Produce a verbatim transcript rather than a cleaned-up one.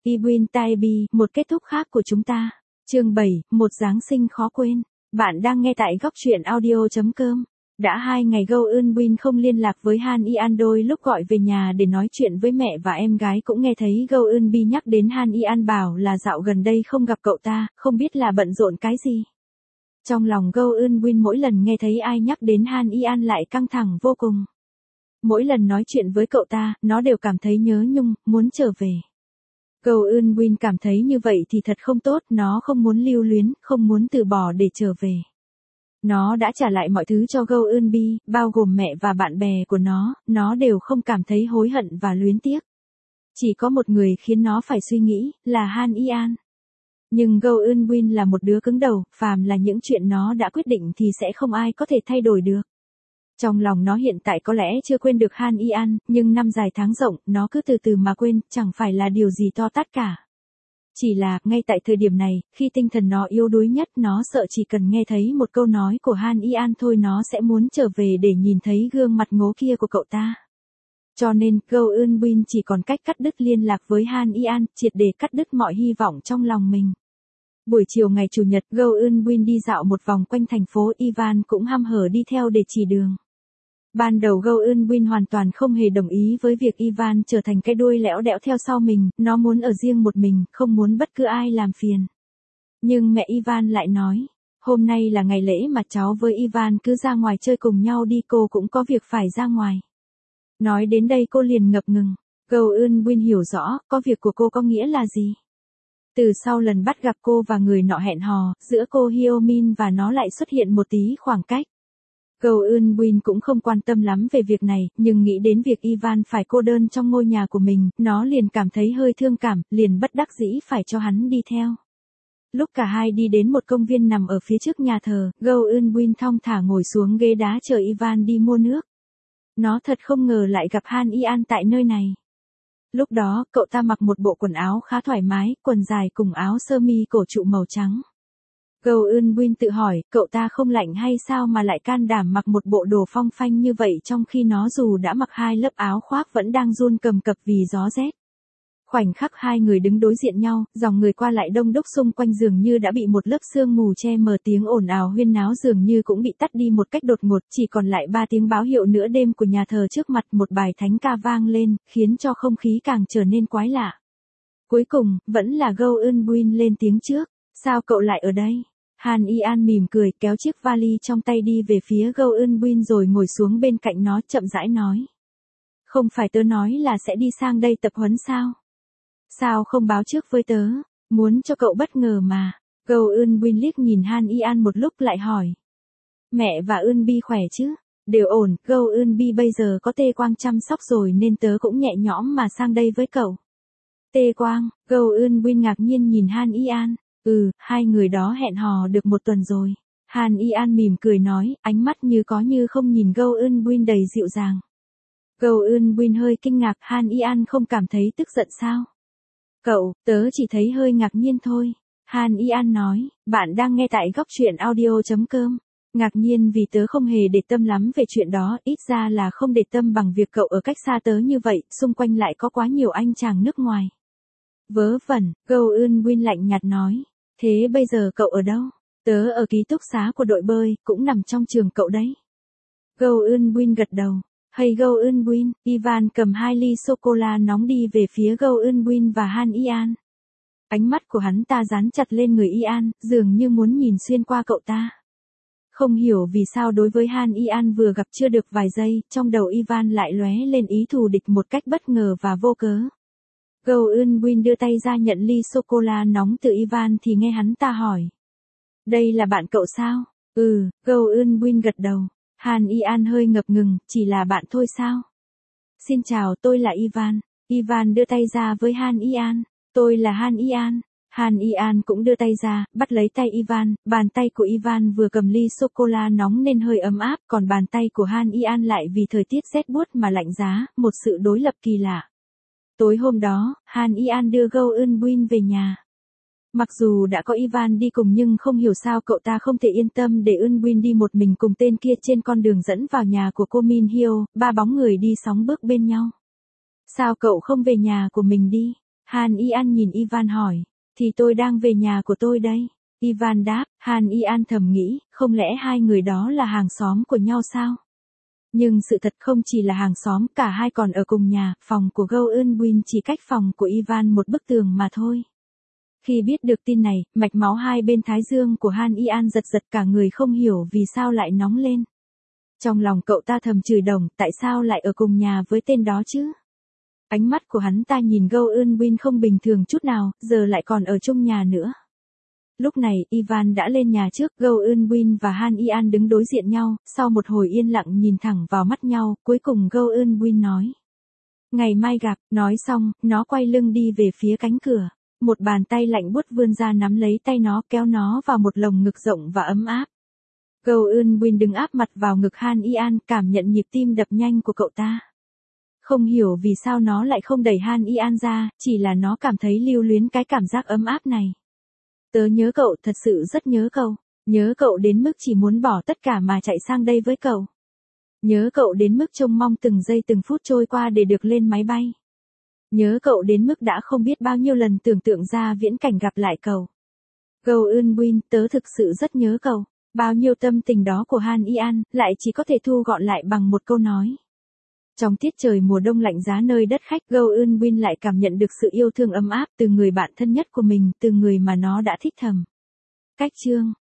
Iwin Taebi, một kết thúc khác của chúng ta. Chương bảy, một Giáng sinh khó quên. Bạn đang nghe tại góc truyện audio chấm com. Đã hai ngày Go Eun Bin không liên lạc với Han Ian, đôi lúc gọi về nhà để nói chuyện với mẹ và em gái cũng nghe thấy Go Eun Bin nhắc đến Han Ian, bảo là dạo gần đây không gặp cậu ta, không biết là bận rộn cái gì. Trong lòng Go Eun Bin mỗi lần nghe thấy ai nhắc đến Han Ian lại căng thẳng vô cùng. Mỗi lần nói chuyện với cậu ta, nó đều cảm thấy nhớ nhung, muốn trở về. Go Eun Bin cảm thấy như vậy thì thật không tốt, nó không muốn lưu luyến, không muốn từ bỏ để trở về. Nó đã trả lại mọi thứ cho Go Eun Bin, bao gồm mẹ và bạn bè của nó, nó đều không cảm thấy hối hận và luyến tiếc. Chỉ có một người khiến nó phải suy nghĩ, là Han Ian. Nhưng Go Eun Bin là một đứa cứng đầu, phàm là những chuyện nó đã quyết định thì sẽ không ai có thể thay đổi được. Trong lòng nó hiện tại có lẽ chưa quên được Han Ian, nhưng năm dài tháng rộng, nó cứ từ từ mà quên, chẳng phải là điều gì to tát cả. Chỉ là, ngay tại thời điểm này, khi tinh thần nó yếu đuối nhất, nó sợ chỉ cần nghe thấy một câu nói của Han Ian thôi nó sẽ muốn trở về để nhìn thấy gương mặt ngố kia của cậu ta. Cho nên, Go Eun Bin chỉ còn cách cắt đứt liên lạc với Han Ian, triệt để cắt đứt mọi hy vọng trong lòng mình. Buổi chiều ngày Chủ nhật, Go Eun Bin đi dạo một vòng quanh thành phố, Ivan cũng hăm hở đi theo để chỉ đường. Ban đầu Go Eun Bin hoàn toàn không hề đồng ý với việc Ivan trở thành cái đuôi lẽo đẽo theo sau mình, nó muốn ở riêng một mình, không muốn bất cứ ai làm phiền. Nhưng mẹ Ivan lại nói, hôm nay là ngày lễ mà cháu với Ivan cứ ra ngoài chơi cùng nhau đi, cô cũng có việc phải ra ngoài. Nói đến đây cô liền ngập ngừng. Go Eun Bin hiểu rõ, có việc của cô có nghĩa là gì. Từ sau lần bắt gặp cô và người nọ hẹn hò, giữa cô Hyo Min và nó lại xuất hiện một tí khoảng cách. Go Eun Bin cũng không quan tâm lắm về việc này, nhưng nghĩ đến việc Ivan phải cô đơn trong ngôi nhà của mình, nó liền cảm thấy hơi thương cảm, liền bất đắc dĩ phải cho hắn đi theo. Lúc cả hai đi đến một công viên nằm ở phía trước nhà thờ, Go Eun Bin thong thả ngồi xuống ghế đá chờ Ivan đi mua nước. Nó thật không ngờ lại gặp Han Ian tại nơi này. Lúc đó, cậu ta mặc một bộ quần áo khá thoải mái, quần dài cùng áo sơ mi cổ trụ màu trắng. Go Eun Bin tự hỏi, cậu ta không lạnh hay sao mà lại can đảm mặc một bộ đồ phong phanh như vậy, trong khi nó dù đã mặc hai lớp áo khoác vẫn đang run cầm cập vì gió rét. Khoảnh khắc hai người đứng đối diện nhau, dòng người qua lại đông đúc xung quanh dường như đã bị một lớp sương mù che mờ, tiếng ồn ào huyên náo dường như cũng bị tắt đi một cách đột ngột, chỉ còn lại ba tiếng báo hiệu nửa đêm của nhà thờ trước mặt, một bài thánh ca vang lên, khiến cho không khí càng trở nên quái lạ. Cuối cùng, vẫn là Go Eun Bin lên tiếng trước, sao cậu lại ở đây? Han Ian mỉm cười, kéo chiếc vali trong tay đi về phía Go Eun Bin rồi ngồi xuống bên cạnh nó, chậm rãi nói. Không phải tớ nói là sẽ đi sang đây tập huấn sao? Sao không báo trước với tớ, muốn cho cậu bất ngờ mà. Go Eun Bin liếc nhìn Han Ian một lúc lại hỏi. Mẹ và Eun Bi khỏe chứ? Đều ổn, Go Eun Bi bây giờ có Tê Quang chăm sóc rồi nên tớ cũng nhẹ nhõm mà sang đây với cậu. Tê Quang, Go Eun Bin ngạc nhiên nhìn Han Ian. Ừ, hai người đó hẹn hò được một tuần rồi. Han Ian mỉm cười nói, ánh mắt như có như không nhìn Go Eun Bin đầy dịu dàng. Go Eun Bin hơi kinh ngạc, Han Ian không cảm thấy tức giận sao? Cậu, tớ chỉ thấy hơi ngạc nhiên thôi. Han Ian nói, bạn đang nghe tại góc truyện audio chấm com. Ngạc nhiên vì tớ không hề để tâm lắm về chuyện đó, ít ra là không để tâm bằng việc cậu ở cách xa tớ như vậy, xung quanh lại có quá nhiều anh chàng nước ngoài. Vớ vẩn, Go Eun Bin lạnh nhạt nói. Thế bây giờ cậu ở đâu? Tớ ở ký túc xá của đội bơi, cũng nằm trong trường cậu đấy. Go Eun Bin gật đầu. Hey Go Eun Bin, Ivan cầm hai ly sô-cô-la nóng đi về phía Go Eun Bin và Han Ian. Ánh mắt của hắn ta dán chặt lên người Ian, dường như muốn nhìn xuyên qua cậu ta. Không hiểu vì sao đối với Han Ian vừa gặp chưa được vài giây, trong đầu Ivan lại lóe lên ý thù địch một cách bất ngờ và vô cớ. Go Eun Bin đưa tay ra nhận ly sô-cô-la nóng từ Ivan thì nghe hắn ta hỏi. Đây là bạn cậu sao? Ừ, Go Eun Bin gật đầu. Han Ian hơi ngập ngừng, chỉ là bạn thôi sao? Xin chào, tôi là Ivan. Ivan đưa tay ra với Han Ian. Tôi là Han Ian. Han Ian cũng đưa tay ra, bắt lấy tay Ivan, bàn tay của Ivan vừa cầm ly sô-cô-la nóng nên hơi ấm áp, còn bàn tay của Han Ian lại vì thời tiết rét buốt mà lạnh giá, một sự đối lập kỳ lạ. Tối hôm đó, Han Ian đưa Go Eun Bin về nhà. Mặc dù đã có Ivan đi cùng nhưng không hiểu sao cậu ta không thể yên tâm để Eun Bin đi một mình cùng tên kia trên con đường dẫn vào nhà của cô Min Hyo, ba bóng người đi sóng bước bên nhau. Sao cậu không về nhà của mình đi? Han Ian nhìn Ivan hỏi, thì tôi đang về nhà của tôi đây. Ivan đáp, Han Ian thầm nghĩ, không lẽ hai người đó là hàng xóm của nhau sao? Nhưng sự thật không chỉ là hàng xóm, cả hai còn ở cùng nhà, phòng của Go Eun-win chỉ cách phòng của Ivan một bức tường mà thôi. Khi biết được tin này, mạch máu hai bên thái dương của Han Ian giật giật, cả người không hiểu vì sao lại nóng lên. Trong lòng cậu ta thầm chửi đồng, tại sao lại ở cùng nhà với tên đó chứ? Ánh mắt của hắn ta nhìn Go Eun-win không bình thường chút nào, giờ lại còn ở chung nhà nữa. Lúc này, Ivan đã lên nhà trước, Go Eun-win và Han Ian đứng đối diện nhau, sau một hồi yên lặng nhìn thẳng vào mắt nhau, cuối cùng Go Eun-win nói. Ngày mai gặp, nói xong, nó quay lưng đi về phía cánh cửa. Một bàn tay lạnh buốt vươn ra nắm lấy tay nó, kéo nó vào một lồng ngực rộng và ấm áp. Go Eun-win đứng áp mặt vào ngực Han Ian, cảm nhận nhịp tim đập nhanh của cậu ta. Không hiểu vì sao nó lại không đẩy Han Ian ra, chỉ là nó cảm thấy lưu luyến cái cảm giác ấm áp này. Tớ nhớ cậu, thật sự rất nhớ cậu. Nhớ cậu đến mức chỉ muốn bỏ tất cả mà chạy sang đây với cậu. Nhớ cậu đến mức trông mong từng giây từng phút trôi qua để được lên máy bay. Nhớ cậu đến mức đã không biết bao nhiêu lần tưởng tượng ra viễn cảnh gặp lại cậu. Go Eun-win, tớ thực sự rất nhớ cậu. Bao nhiêu tâm tình đó của Han Ian, lại chỉ có thể thu gọn lại bằng một câu nói. Trong tiết trời mùa đông lạnh giá nơi đất khách, Go Eun-win lại cảm nhận được sự yêu thương ấm áp từ người bạn thân nhất của mình, từ người mà nó đã thích thầm. Cách chương